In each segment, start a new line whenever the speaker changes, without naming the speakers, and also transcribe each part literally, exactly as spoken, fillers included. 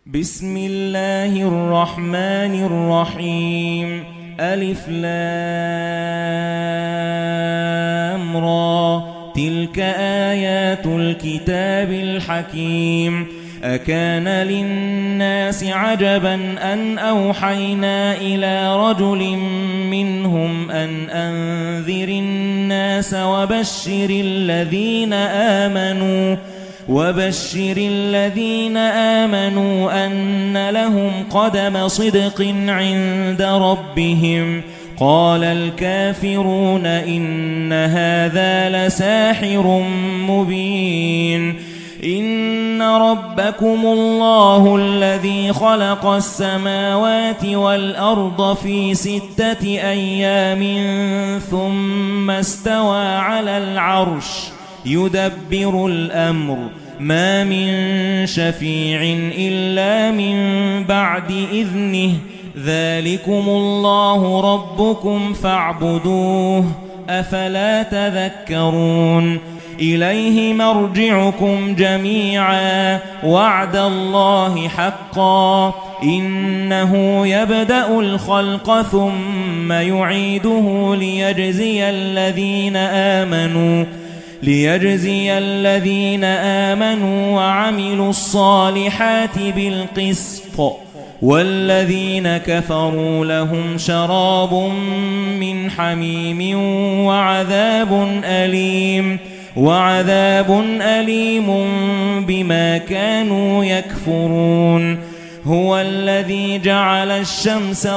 بسم الله الرحمن الرحيم. ألف لام را، تلك آيات الكتاب الحكيم. أكان للناس عجبا أن أوحينا إلى رجل منهم أن أنذر الناس وبشر الذين آمنوا وبشر الذين آمنوا أن لهم قدم صدق عند ربهم. قال الكافرون إن هذا لساحر مبين. إن ربكم الله الذي خلق السماوات والأرض في ستة أيام ثم استوى على العرش يدبر الأمر ما من شفيع إلا من بعد إذنه ذلكم الله ربكم فاعبدوه أفلا تذكرون. إليه مرجعكم جميعا وعد الله حقا إنه يبدأ الخلق ثم يعيده ليجزي الذين آمنوا ليجزي الذين آمنوا وعملوا الصالحات بالقسط والذين كفروا لهم شراب من حميم وعذاب أليم وعذاب أليم بما كانوا يكفرون. هو الذي جعل الشمس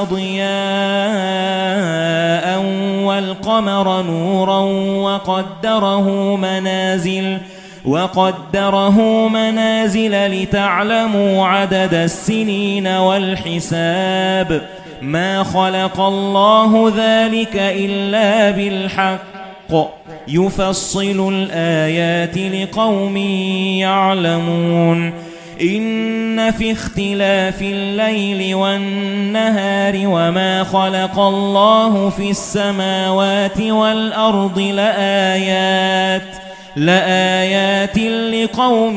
ضياء والقمر نورا وقدره منازل وقدره منازل لتعلموا عدد السنين والحساب. ما خلق الله ذلك إلا بالحق يفصل الآيات لقوم يعلمون. إن في اختلاف الليل والنهار وما خلق الله في السماوات والأرض لآيات لآيات لقوم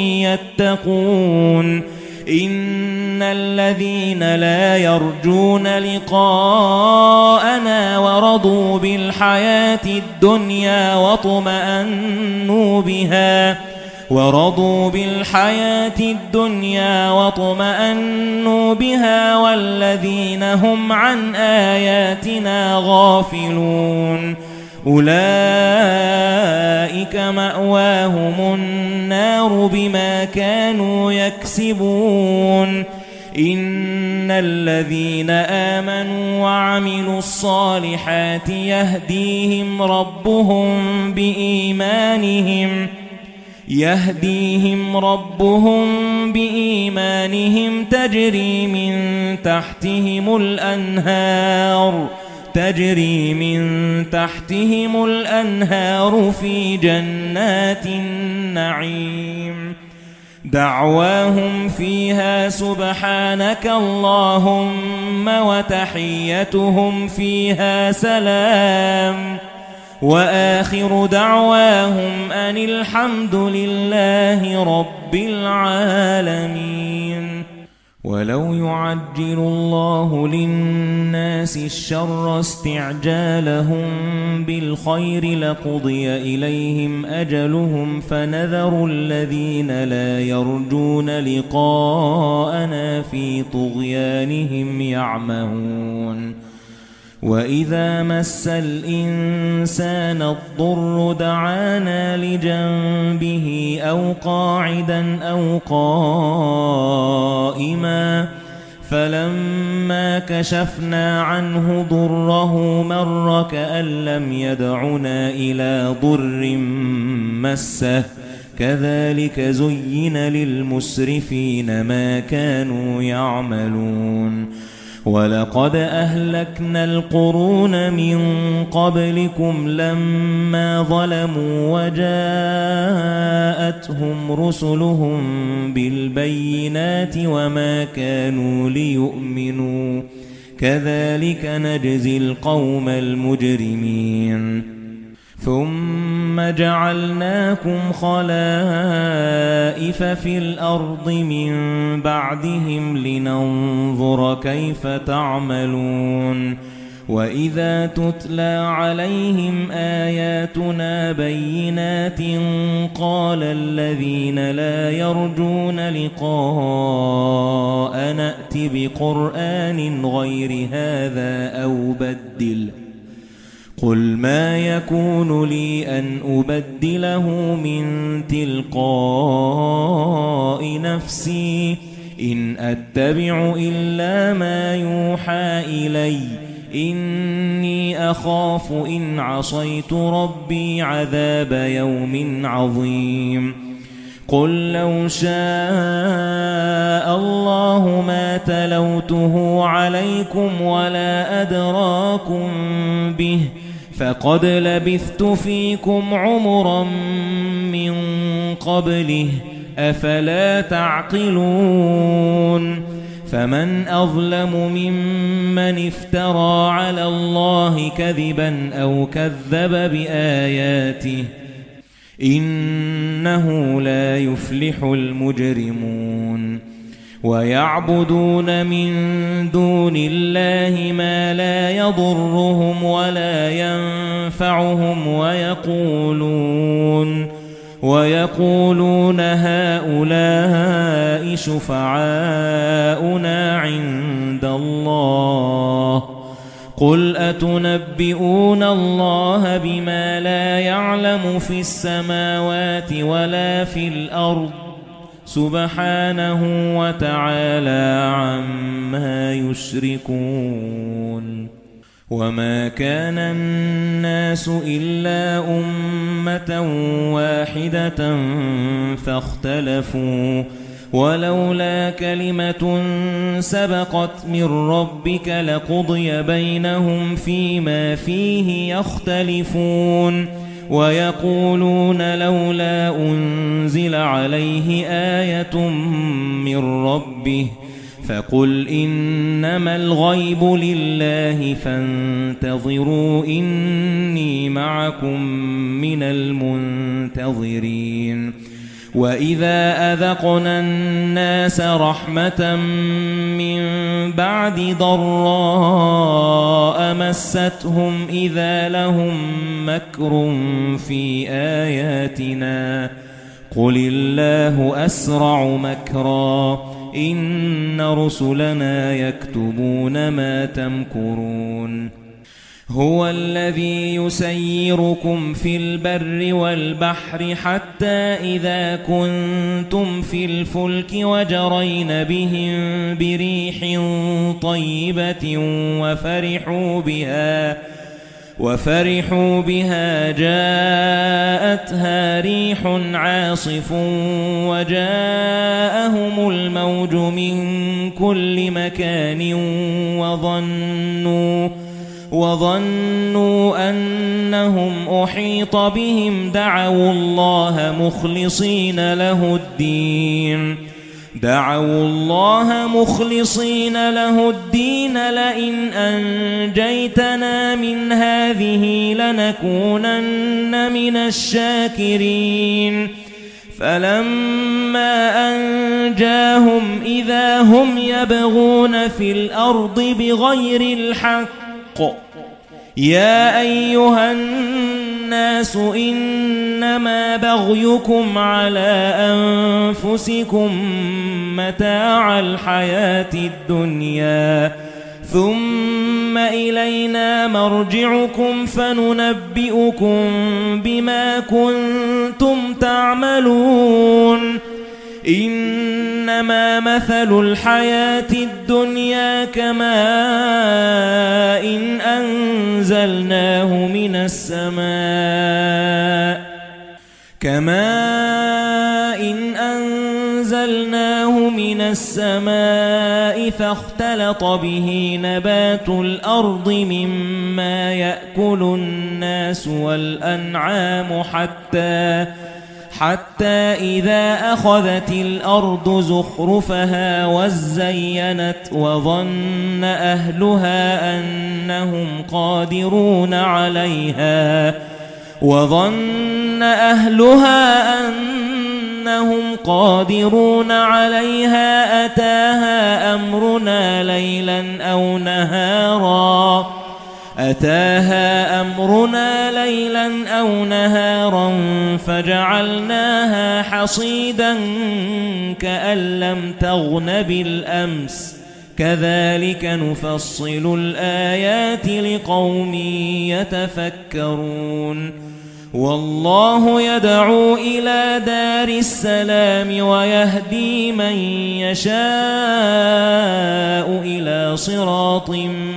يتقون. إن الذين لا يرجون لقاءنا ورضوا بالحياة الدنيا واطمأنوا بها ورضوا بالحياة الدنيا واطمأنوا بها والذين هم عن آياتنا غافلون أولئك مأواهم النار بما كانوا يكسبون. إن الذين آمنوا وعملوا الصالحات يهديهم ربهم بإيمانهم يهديهم ربهم بإيمانهم تجري من تحتهم الأنهار تجري من تحتهم الأنهار في جنات النعيم. دعواهم فيها سبحانك اللهم وتحيتهم فيها سلام وآخر دعواهم أن الحمد لله رب العالمين. ولو يعجل الله للناس الشر استعجالهم بالخير لقضي إليهم أجلهم فنذر الذين لا يرجون لقاءنا في طغيانهم يعمهون. وإذا مس الإنسان الضر دعانا لجنبه أو قاعدا أو قائما فلما كشفنا عنه ضره مر كأن لم يدعنا إلى ضر مسه كذلك زين للمسرفين ما كانوا يعملون. ولقد أهلكنا القرون من قبلكم لما ظلموا وجاءتهم رسلهم بالبينات وما كانوا ليؤمنوا كذلك نجزي القوم المجرمين. ثُمَّ جَعَلْنَاكُمْ خَلَائِفَ فِي الْأَرْضِ مِنْ بَعْدِهِمْ لِنَنْظُرَ كَيْفَ تَعْمَلُونَ وَإِذَا تُتْلَى عَلَيْهِمْ آيَاتُنَا بَيِّنَاتٍ قَالَ الَّذِينَ لَا يَرْجُونَ لِقَاءَنَا نَأْتِ بِقُرْآنٍ غَيْرِ هَذَا أَوْ بَدِّلْهُ قُلْ مَا يَكُونُ لِي أَنْ أُبَدِّلَهُ مِنْ تِلْقَاءِ نَفْسِي إِنْ أَتَّبِعُ إِلَّا مَا يُوحَى إِلَيَّ إِنِّي أَخَافُ إِنْ عَصَيْتُ رَبِّي عَذَابَ يَوْمٍ عَظِيمٍ قُل لَّوْ شَاءَ اللَّهُ مَا تَلَوْتُهُ عَلَيْكُمْ وَلَا أَدْرَاكُمْ بِهِ فَقَدْ لَبِثْتُ فِيكُمْ عُمُرًا مِّن قَبْلِهِ أَفَلَا تَعْقِلُونَ فَمَنْ أَظْلَمُ مِمَّنِ افْتَرَى عَلَى اللَّهِ كَذِبًا أَوْ كَذَّبَ بِآيَاتِهِ إِنَّهُ لَا يُفْلِحُ الْمُجْرِمُونَ وَيَعْبُدُونَ مِن دُونِ اللَّهِ مَا لَا يَضُرُّهُمْ وَلَا يَنفَعُهُمْ وَيَقُولُونَ وَيَقُولُونَ هَؤُلَاءِ شُفَعَاؤُنَا عِندَ اللَّهِ قُلْ أَتُنَبِّئُونَ اللَّهَ بِمَا لَا يَعْلَمُ فِي السَّمَاوَاتِ وَلَا فِي الْأَرْضِ سُبْحَانَهُ وَتَعَالَى عَمَّا يُشْرِكُونَ وَمَا كَانَ النَّاسُ إِلَّا أُمَّةً وَاحِدَةً فَاخْتَلَفُوا وَلَوْلَا كَلِمَةٌ سَبَقَتْ مِنْ رَبِّكَ لَقُضِيَ بَيْنَهُمْ فِيمَا فِيهِ يَخْتَلِفُونَ وَيَقُولُونَ لَوْلَا أُنْزِلَ عَلَيْهِ آيَةٌ مِنْ رَبِّهِ فَقُلْ إِنَّمَا الْغَيْبُ لِلَّهِ فَانْتَظِرُوا إِنِّي مَعَكُمْ مِنَ الْمُنْتَظِرِينَ وَإِذَا أَذَقْنَا النَّاسَ رَحْمَةً مِّن بَعْدِ ضَرَّاءَ مَسَّتْهُمْ إِذَا لَهُم مَّكْرٌ فِي آيَاتِنَا قُلِ اللَّهُ أَسْرَعُ مَكْرًا إِنَّ رُسُلَنَا يَكْتُبُونَ مَا تَمْكُرُونَ هُوَ الَّذِي يُسَيِّرُكُمْ فِي الْبَرِّ وَالْبَحْرِ حَتَّى إِذَا كُنتُمْ فِي الْفُلْكِ وَجَرَيْنَ بِهِم بِرِيحٍ طَيِّبَةٍ وَفَرِحُوا بِهَا وَفَرِحُوا بِهَا جَاءَتْهَا رِيحٌ عَاصِفٌ وَجَاءَهُمُ الْمَوْجُ مِنْ كُلِّ مَكَانٍ وَظَنُّوا وَظَنُّوا أَنَّهُمْ أُحِيطَ بِهِمْ دَعَوُا اللَّهَ مُخْلِصِينَ لَهُ الدِّينَ دَعَوُا اللَّهَ مُخْلِصِينَ لَهُ الدِّينَ لَئِنْ أَنْجَيْتَنَا مِنْ هَذِهِ لَنَكُونَنَّ مِنَ الشَّاكِرِينَ فَلَمَّا أَنْجَاهُمْ إِذَا هُمْ يَبْغُونَ فِي الْأَرْضِ بِغَيْرِ الْحَقِّ يَا أَيُّهَا النَّاسُ إِنَّمَا بَغْيُكُمْ عَلَى أَنفُسِكُمْ مَتَاعَ الْحَيَاةِ الدُّنْيَا ثُمَّ إِلَيْنَا مَرْجِعُكُمْ فَنُنَبِّئُكُم بِمَا كُنتُمْ تَعْمَلُونَ إِنَّمَا مَثَلُ الْحَيَاةِ الدُّنْيَا كَمَاءٍ إِنْ أَنزَلْنَاهُ مِنَ السَّمَاءِ كَمَاءٍ إِنْ أَنزَلْنَاهُ مِنَ السَّمَاءِ فَاخْتَلَطَ بِهِ نَبَاتُ الْأَرْضِ مِمَّا يَأْكُلُ النَّاسُ وَالْأَنْعَامُ حَتَّى حَتَّى إِذَا أَخَذَتِ الْأَرْضُ زُخْرُفَهَا وَازَّيَّنَتْ وَظَنَّ أَهْلُهَا أَنَّهُمْ قَادِرُونَ عَلَيْهَا وظن أهلها أنهم قادرون عليها أتاها أمرنا ليلا أو نهارا أتاها أمرنا ليلا أو نهارا فجعلناها حصيدا كأن لم تغن بالأمس كذلك نفصل الآيات لقوم يتفكرون والله يدعو إلى دار السلام ويهدي من يشاء إلى صراط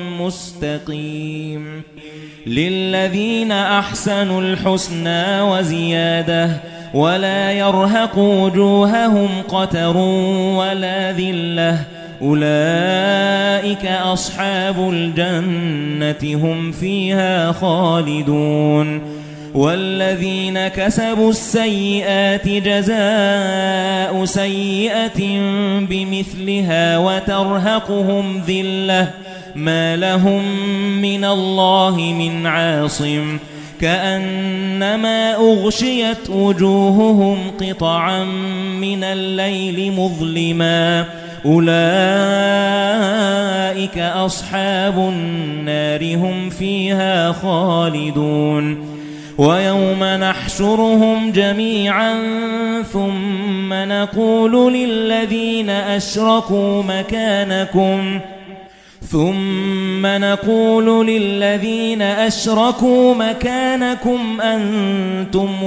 مستقيم للذين أحسنوا الحسنى وزيادة ولا يرهق وجوههم قتر ولا ذلة أولئك أصحاب الجنة هم فيها خالدون والذين كسبوا السيئات جزاء سيئة بمثلها وترهقهم ذلة ما لهم من الله من عاصم كأنما أغشيت وجوههم قطعا من الليل مظلما أولئك أصحاب النار هم فيها خالدون ويوم نحشرهم جميعا ثم نقول للذين أشركوا مكانكم ثم نقول للذين أشركوا مكانكم أنتم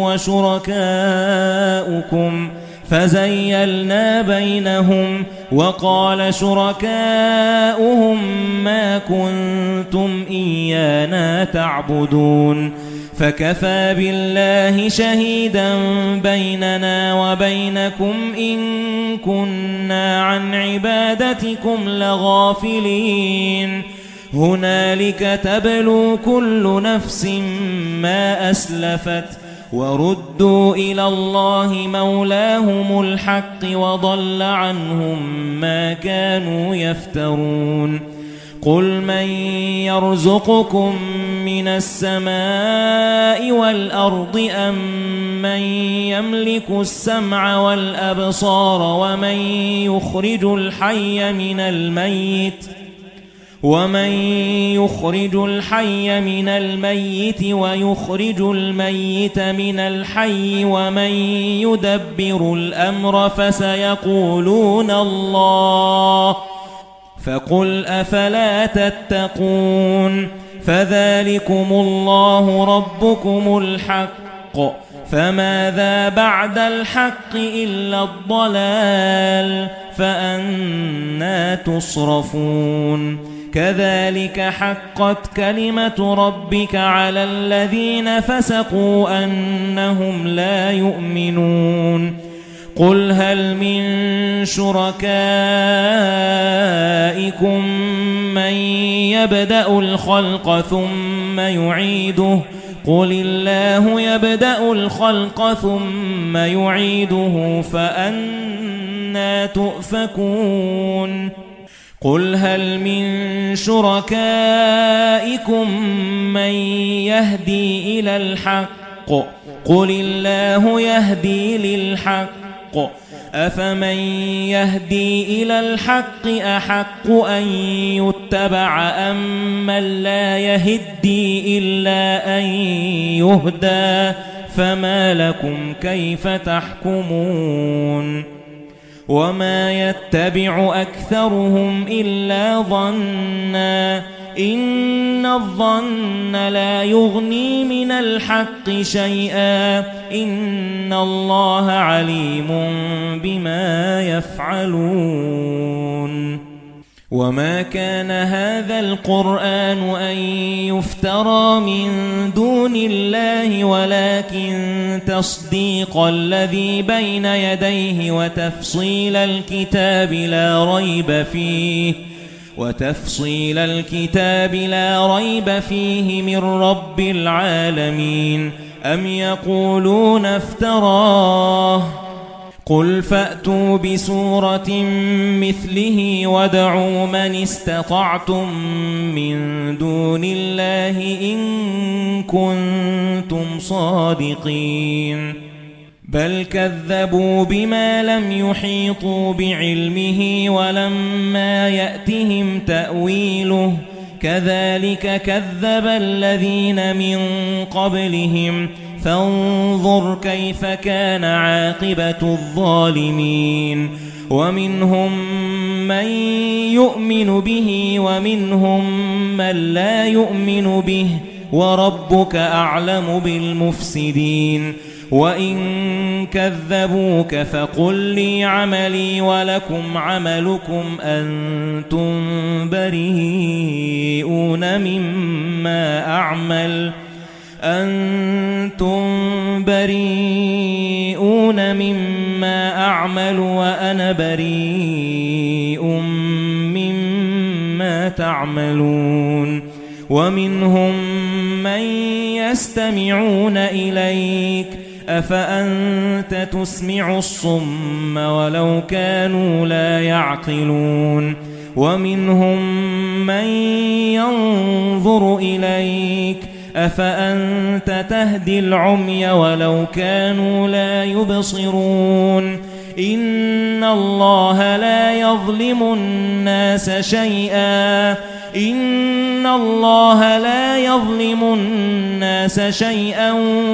وشركاؤكم فزيلنا بينهم وقال شركاؤهم ما كنتم إيانا تعبدون فكفى بالله شهيدا بيننا وبينكم إن كنا عن عبادتكم لغافلين هنالك تبلو كل نفس ما أسلفت وردوا إلى الله مولاهم الحق وضل عنهم ما كانوا يفترون قل من يرزقكم من السماء والأرض أم من يملك السمع والأبصار ومن يخرج الحي من الميت ومن يخرج الحي من الميت ويخرج الميت من الحي ومن يدبر الأمر فسيقولون الله فقل أفلا تتقون فذلكم الله ربكم الحق فماذا بعد الحق إلا الضلال فأنى تصرفون كذلك حقت كلمة ربك على الذين فسقوا أنهم لا يؤمنون قل هل من شركائكم من يبدأ الخلق ثم يعيده قل الله يبدأ الخلق ثم يعيده فأنى تؤفكون قل هل من شركائكم من يهدي إلى الحق قل الله يهدي للحق أفمن يهدي إلى الحق أحق أن يتبع أم من لا يهدي إلا أن يهدى فما لكم كيف تحكمون وما يتبع أكثرهم إلا ظنّا إن الظن لا يغني من الحق شيئا إن الله عليم بما يفعلون وما كان هذا القرآن أن يفترى من دون الله ولكن تصديق الذي بين يديه وتفصيل الكتاب لا ريب فيه وتفصيل الكتاب لا ريب فيه من رب العالمين أم يقولون افتراه قُلْ فَأْتُوا بِسُورَةٍ مِثْلِهِ وَادْعُوا مَنِ اسْتَطَعْتُم مِّن دُونِ اللَّهِ إِن كُنتُمْ صَادِقِينَ بَلْ كَذَّبُوا بِمَا لَمْ يُحِيطُوا بِعِلْمِهِ وَلَمَّا يَأْتِهِمْ تَأْوِيلُهُ كَذَلِكَ كَذَّبَ الَّذِينَ مِن قَبْلِهِمْ فانظر كيف كان عاقبة الظالمين ومنهم من يؤمن به ومنهم من لا يؤمن به وربك أعلم بالمفسدين وإن كذبوك فقل لي عملي ولكم عملكم أنتم بريئون مما أعمل أنتم بريئون مما أعمل وأنا بريء مما تعملون ومنهم من يستمعون إليك أفأنت تسمع الصم ولو كانوا لا يعقلون ومنهم من ينظر إليك أفأنت تهدي العمي ولو كانوا لا يبصرون إن الله لا يظلم الناس شيئا إن الله لا يظلم الناس شيئا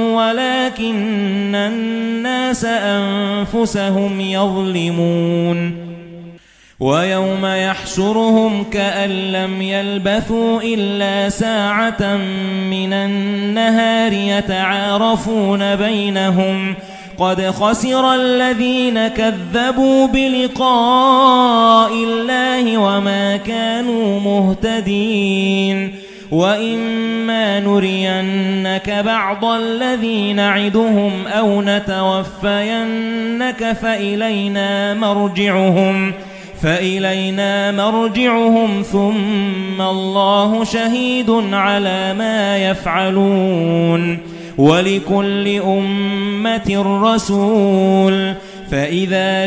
ولكن الناس أنفسهم يظلمون ويوم يحشرهم كأن لم يلبثوا إلا ساعة من النهار يتعارفون بينهم قد خسر الذين كذبوا بلقاء الله وما كانوا مهتدين وإما نرينك بعض الذي نعدهم أو نتوفينك فإلينا مرجعهم فإلينا مرجعهم ثم الله شهيد على ما يفعلون ولكل أمة رسول فإذا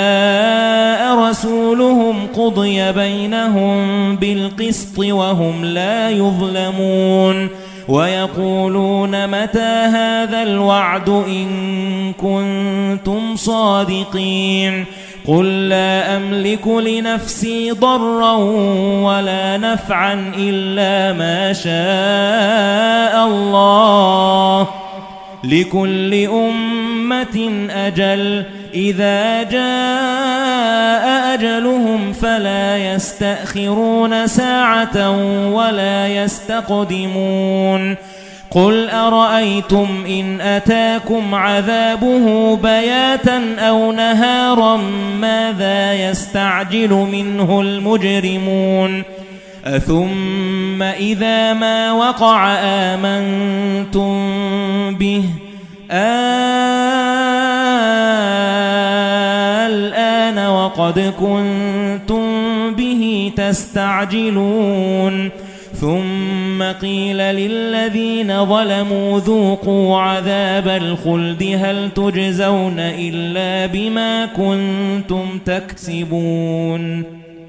جاء رسولهم قضي بينهم بالقسط وهم لا يظلمون ويقولون متى هذا الوعد إن كنتم صادقين قل لا أملك لنفسي ضرا ولا نفعا إلا ما شاء الله لكل أمة أجل إذا جاء أجلهم فلا يستأخرون ساعة ولا يستقدمون قل أرأيتم إن أتاكم عذابه بياتا أو نهارا ماذا يستعجل منه المجرمون أثم إذا ما وقع آمنتم به الآن وقد كنتم به تستعجلون ثم قيل للذين ظلموا ذوقوا عذاب الخلد هل تجزون إلا بما كنتم تكسبون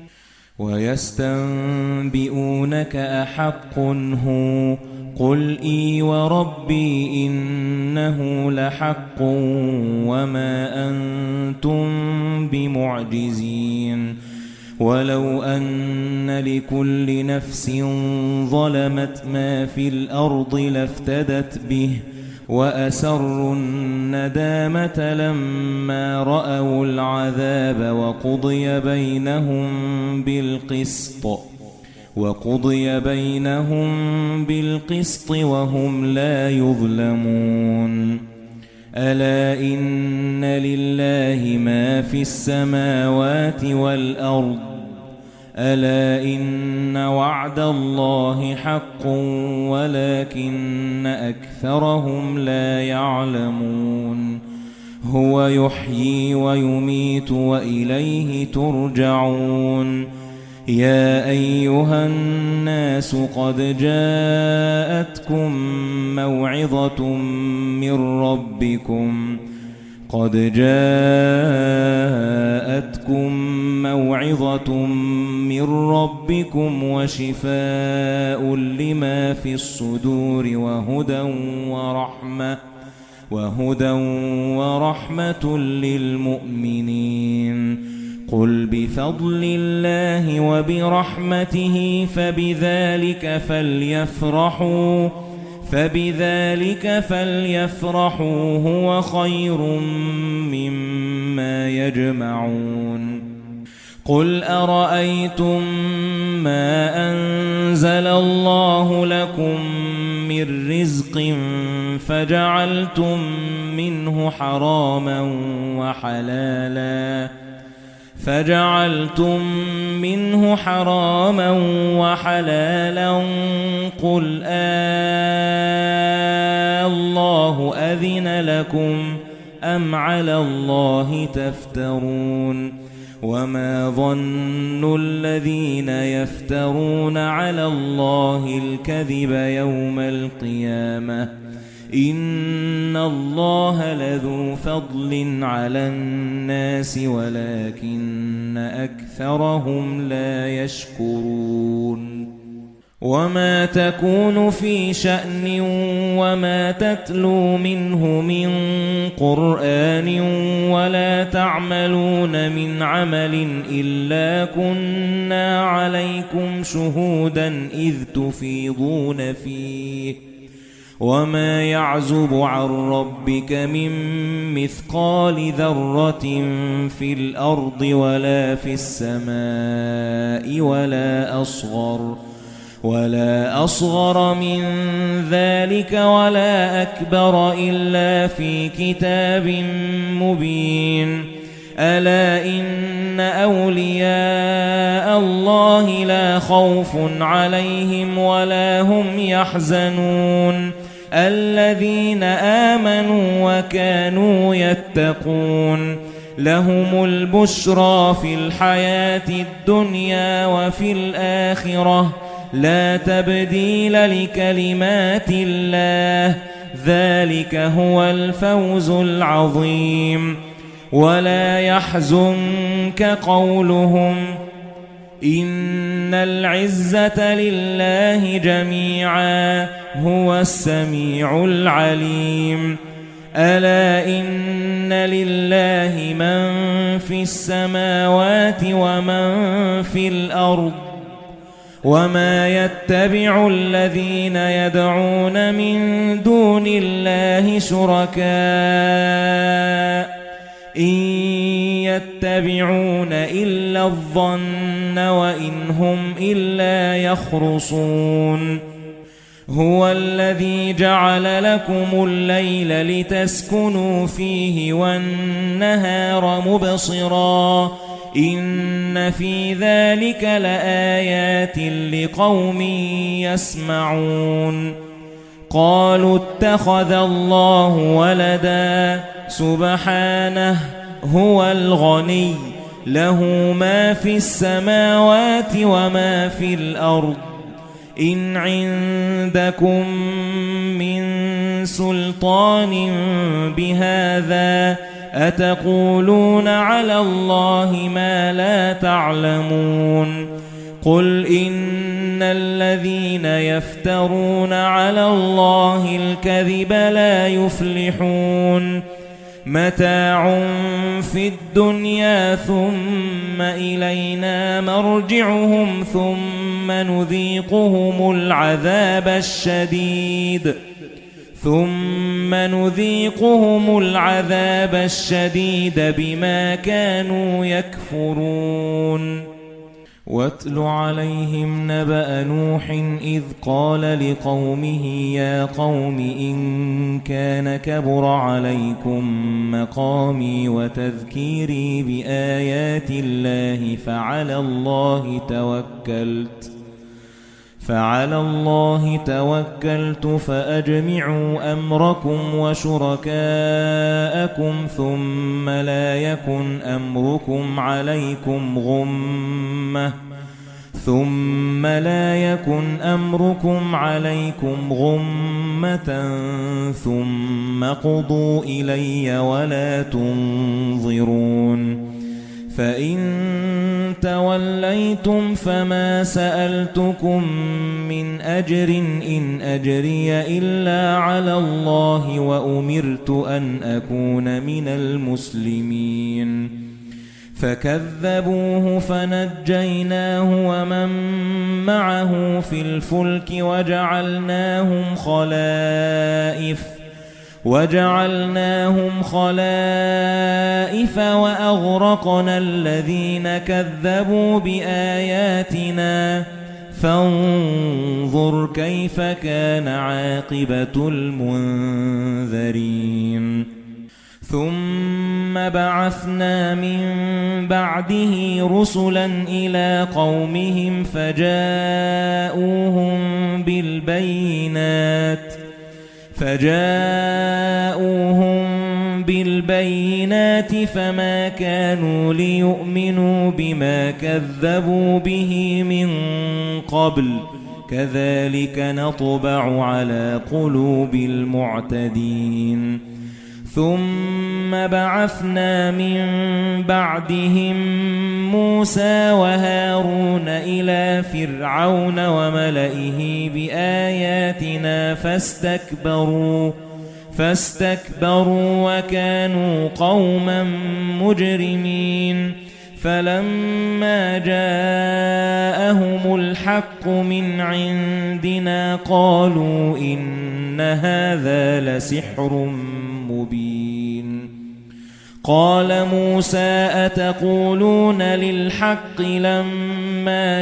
ويستنبئونك أحق هو قل إي وربي إنه لحق وما أنتم بمعجزين ولو أن لكل نفس ظلمت ما في الأرض لافتدت به وأسروا الندامة لما رأوا العذاب وقضي بينهم بالقسط وقضي بينهم بالقسط وهم لا يظلمون ألا إن لله ما في السماوات والأرض ألا إن وعد الله حق ولكن أكثرهم لا يعلمون هو يحيي ويميت وإليه ترجعون يا أيها الناس قد جاءتكم موعظة من ربكم قد جاءتكم موعظة من ربكم وشفاء لما في الصدور وهدى ورحمة وهدى ورحمة للمؤمنين. قل بفضل الله وبرحمته فبذلك فليفرحوا فبذلك فليفرحوا هو خير مما يجمعون. قل أرأيتم ما أنزل الله لكم من رزق فجعلتم منه حراما وحلالا فجعلتم منه حراما وحلالا قل آه الله أذن لكم أم على الله تفترون. وما ظن الذين يفترون على الله الكذب يوم القيامة إن الله لذو فضل على الناس ولكن أكثرهم لا يشكرون. وما تكون في شأن وما تتلو منه من قرآن ولا تعملون من عمل إلا كنا عليكم شهودا إذ تفيضون فيه وما يعزب عن ربك من مثقال ذرة في الأرض ولا في السماء ولا أصغر ولا أصغر من ذلك ولا أكبر إلا في كتاب مبين. ألا إن أولياء الله لا خوف عليهم ولا هم يحزنون الذين آمنوا وكانوا يتقون. لهم البشرى في الحياة الدنيا وفي الآخرة لا تبديل لكلمات الله ذلك هو الفوز العظيم. ولا يحزنك قولهم إن العزة لله جميعا هو السميع العليم. ألا إن لله من في السماوات ومن في الأرض وما يتبع الذين يدعون من دون الله شركاء إن يتبعون إلا الظن وإن هم إلا يخرصون. هو الذي جعل لكم الليل لتسكنوا فيه والنهار مبصرا إن في ذلك لآيات لقوم يسمعون. قالوا اتخذ الله ولدا سبحانه هو الغني له ما في السماوات وما في الأرض إن عندكم من سلطان بهذا أتقولون على الله ما لا تعلمون. قل إن الذين يفترون على الله الكذب لا يفلحون. متاع في الدنيا ثم إلينا مرجعهم ثم نذيقهم العذاب الشديد ثم نذيقهم العذاب الشديد بما كانوا يكفرون. واتل عليهم نبأ نوح إذ قال لقومه يا قوم إن كان كبر عليكم مقامي وتذكيري بآيات الله فعلى الله توكلت فعلى الله توكلت فأجمعوا أمركم وشركاءكم ثم لا يكن أمركم عليكم غمة ثم لا يكن أمركم عليكم غمة ثم قضوا إلي ولا تنظرون فإن توليتم فما سألتكم من أجر إن أجري إلا على الله وأمرت أن أكون من المسلمين فكذبوه فنجيناه ومن معه في الفلك وجعلناهم خلائف وجعلناهم خلائف وأغرقنا الذين كذبوا بآياتنا فانظر كيف كان عاقبة المنذرين ثم بعثنا من بعده رسلا إلى قومهم فجاءوهم بالبينات فجاءوهم بالبينات فما كانوا ليؤمنوا بما كذبوا به من قبل كذلك نطبع على قلوب المعتدين ثم بعثنا من بعدهم موسى وهارون إلى فرعون وملئه بآياتنا فاستكبروا فاستكبروا وكانوا قوما مجرمين فلما جاءهم الحق من عندنا قالوا إن هذا لسحر مبين قال موسى أتقولون للحق لما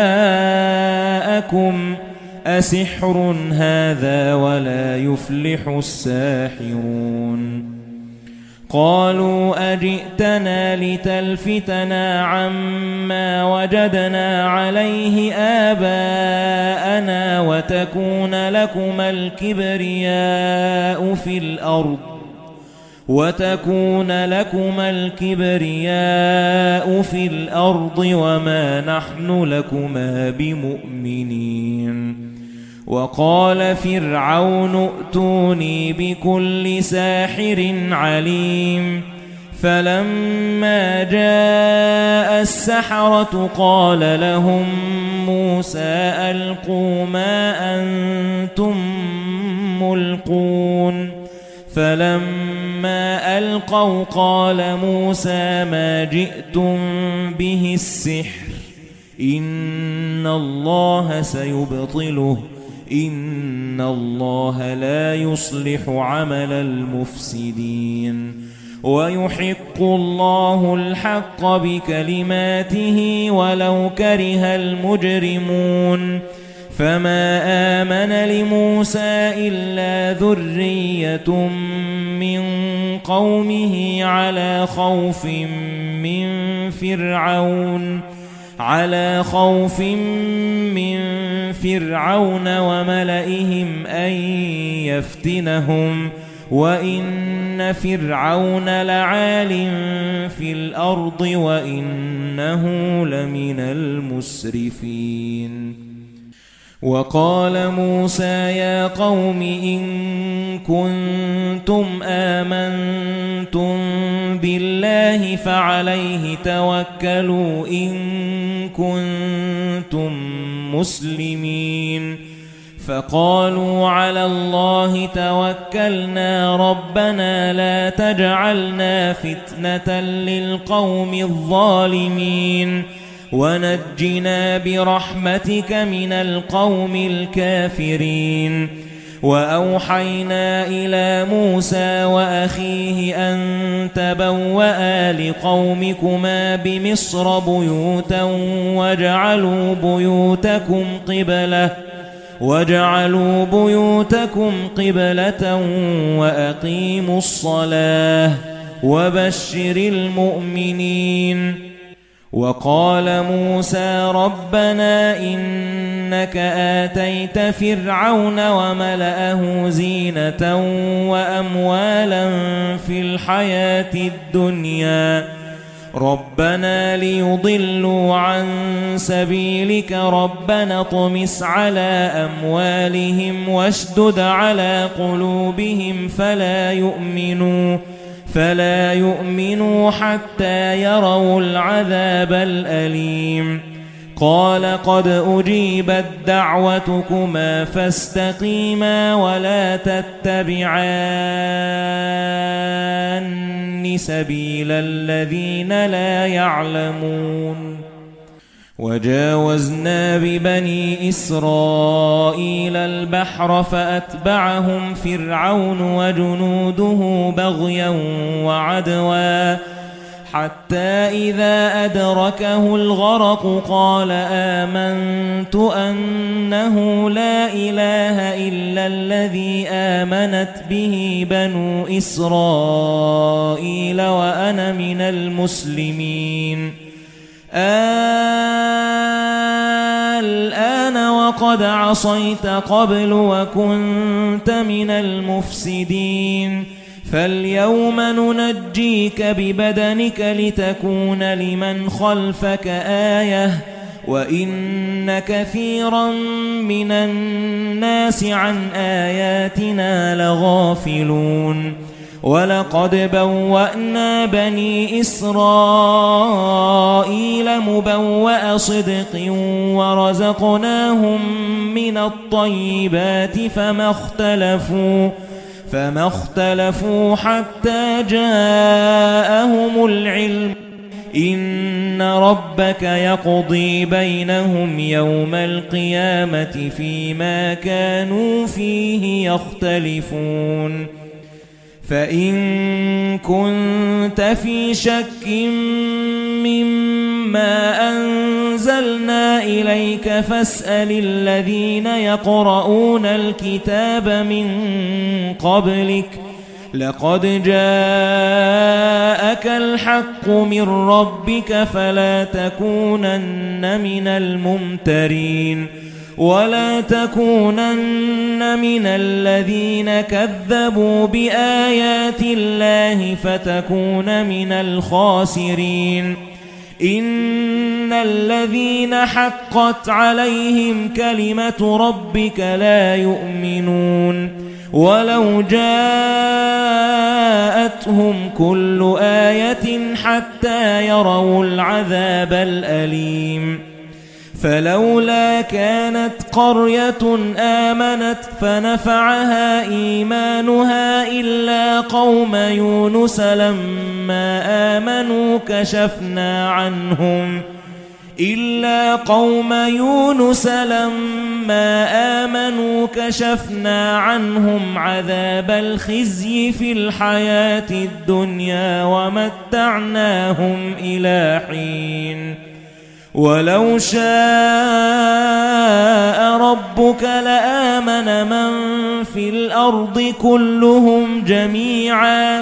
جاءكم أسحر هذا ولا يفلح الساحرون قالوا أجئتنا لتلفتنا عما وجدنا عليه آباءنا وتكون لكما الكبرياء في الأرض وتكون لكما الكبرياء في الأرض وما نحن لكما بمؤمنين وقال فرعون ائتوني بكل ساحر عليم فلما جاء السحرة قال لهم موسى ألقوا ما أنتم ملقون فلما ألقوا قال موسى ما جئتم به السحر إن الله سيبطله إن الله لا يصلح عمل المفسدين ويحق الله الحق بكلماته ولو كره المجرمون فما آمن لموسى إلا ذرية من قومه على خوف من فرعون على خوف من فرعون وملئهم أن يفتنهم وإن فرعون لعال في الأرض وإنه لمن المسرفين وقال موسى يا قوم إن كنتم آمنتم بالله فعليه توكلوا إن كنتم مسلمين فقالوا على الله توكلنا ربنا لا تجعلنا فتنة للقوم الظالمين ونجنا برحمتك من القوم الكافرين وأوحينا إلى موسى وأخيه أن تبوأ لقومكما بمصر بيوتا وجعلوا بيوتكم قبلة وجعلوا بيوتكم قبلة وأقيموا الصلاة وبشر المؤمنين وقال موسى ربنا إنك آتيت فرعون وملأه زينة وأموالا في الحياة الدنيا ربنا ليضلوا عن سبيلك ربنا اطمس على أموالهم واشدد على قلوبهم فلا يؤمنوا فلا يؤمنوا حتى يروا العذاب الأليم قال قد أجيبت دعوتكما فاستقيما ولا تتبعان سبيل الذين لا يعلمون وجاوزنا ببني إسرائيل البحر فأتبعهم فرعون وجنوده بغيا وعدوا حتى إذا أدركه الغرق قال آمنت أنه لا إله إلا الذي آمنت به بنو إسرائيل وأنا من المسلمين الآن وقد عصيت قبل وكنت من المفسدين فاليوم ننجيك ببدنك لتكون لمن خلفك آية وإن كثيرا من الناس عن آياتنا لغافلون ولقد بوأنا بني إسرائيل مبوأ صدق ورزقناهم من الطيبات فما اختلفوا فما اختلفوا حتى جاءهم العلم إن ربك يقضي بينهم يوم القيامة فيما كانوا فيه يختلفون فإن كنت في شك مما أنزلنا إليك فاسأل الذين يقرؤون الكتاب من قبلك لقد جاءك الحق من ربك فلا تكونن من الممترين ولا تكونن من الذين كذبوا بآيات الله فتكون من الخاسرين إن الذين حقت عليهم كلمة ربك لا يؤمنون ولو جاءتهم كل آية حتى يروا العذاب الأليم فلولا كانت قرية آمنت فنفعها إيمانها إلا قوم يونس لما آمنوا كشفنا عنهم إلا قوم يونس لما آمنوا كشفنا عنهم عذاب الخزي في الحياة الدنيا ومتعناهم إلى حين ولو شاء ربك لآمن من في الأرض كلهم جميعا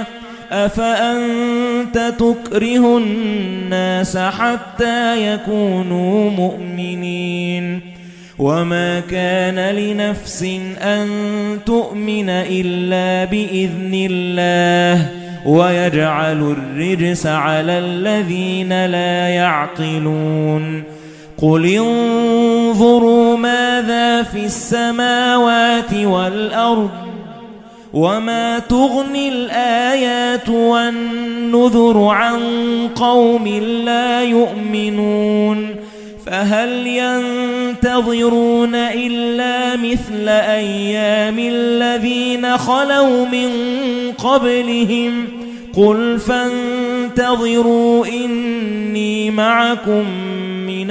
أفأنت تكره الناس حتى يكونوا مؤمنين وما كان لنفس أن تؤمن إلا بإذن الله ويجعل الرجس على الذين لا يعقلون قل انظروا ماذا في السماوات والأرض وما تغني الآيات والنذر عن قوم لا يؤمنون فهل ينتظرون إلا مثل أيام الذين خلوا من قبلهم قل فانتظروا إني معكم من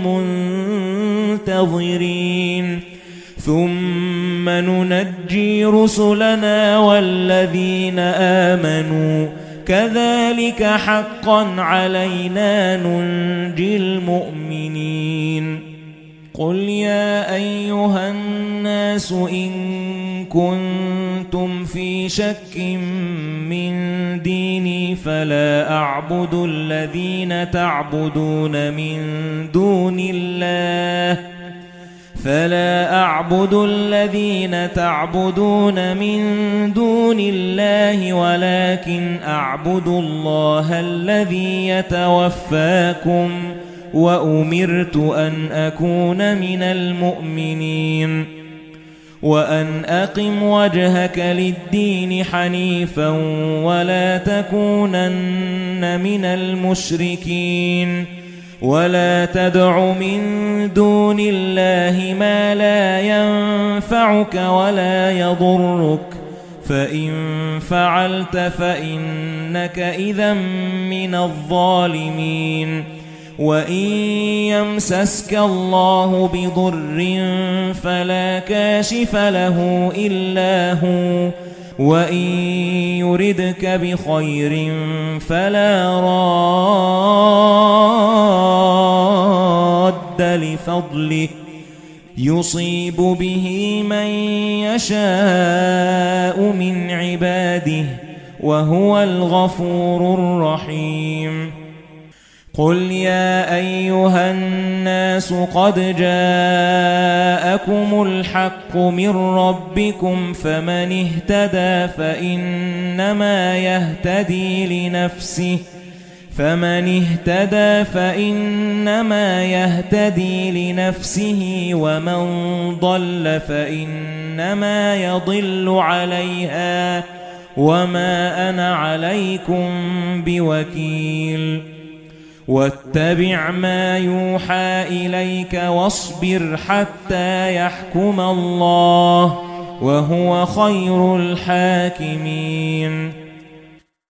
المنتظرين ثم ننجي رسلنا والذين آمنوا كذلك حقا علينا ننجي المؤمنين قل يا أيها الناس إن كنتم في شك من ديني فلا أعبد الذين تعبدون من دون الله فلا أعبد الذين تعبدون من دون الله ولكن أعبد الله الذي يتوفاكم وأمرت أن أكون من المؤمنين وأن أقم وجهك للدين حنيفا ولا تكونن من المشركين ولا تدع من دون الله ما لا ينفعك ولا يضرك فإن فعلت فإنك إذا من الظالمين وإن يمسسك الله بضر فلا كاشف له إلا هو وإن يردك بخير فلا راد لفضله يصيب به من يشاء من عباده وهو الغفور الرحيم قل يا أيها الناس قد جاءكم الحق من ربكم فمن اهتدى فإنما يهتدي لنفسه فمن اهتدى فإنما يهتدي لنفسه ومن ضل فإنما يضل عليها وما أنا عليكم بوكيل واتبع ما يوحى إليك واصبر حتى يحكم الله وهو خير الحاكمين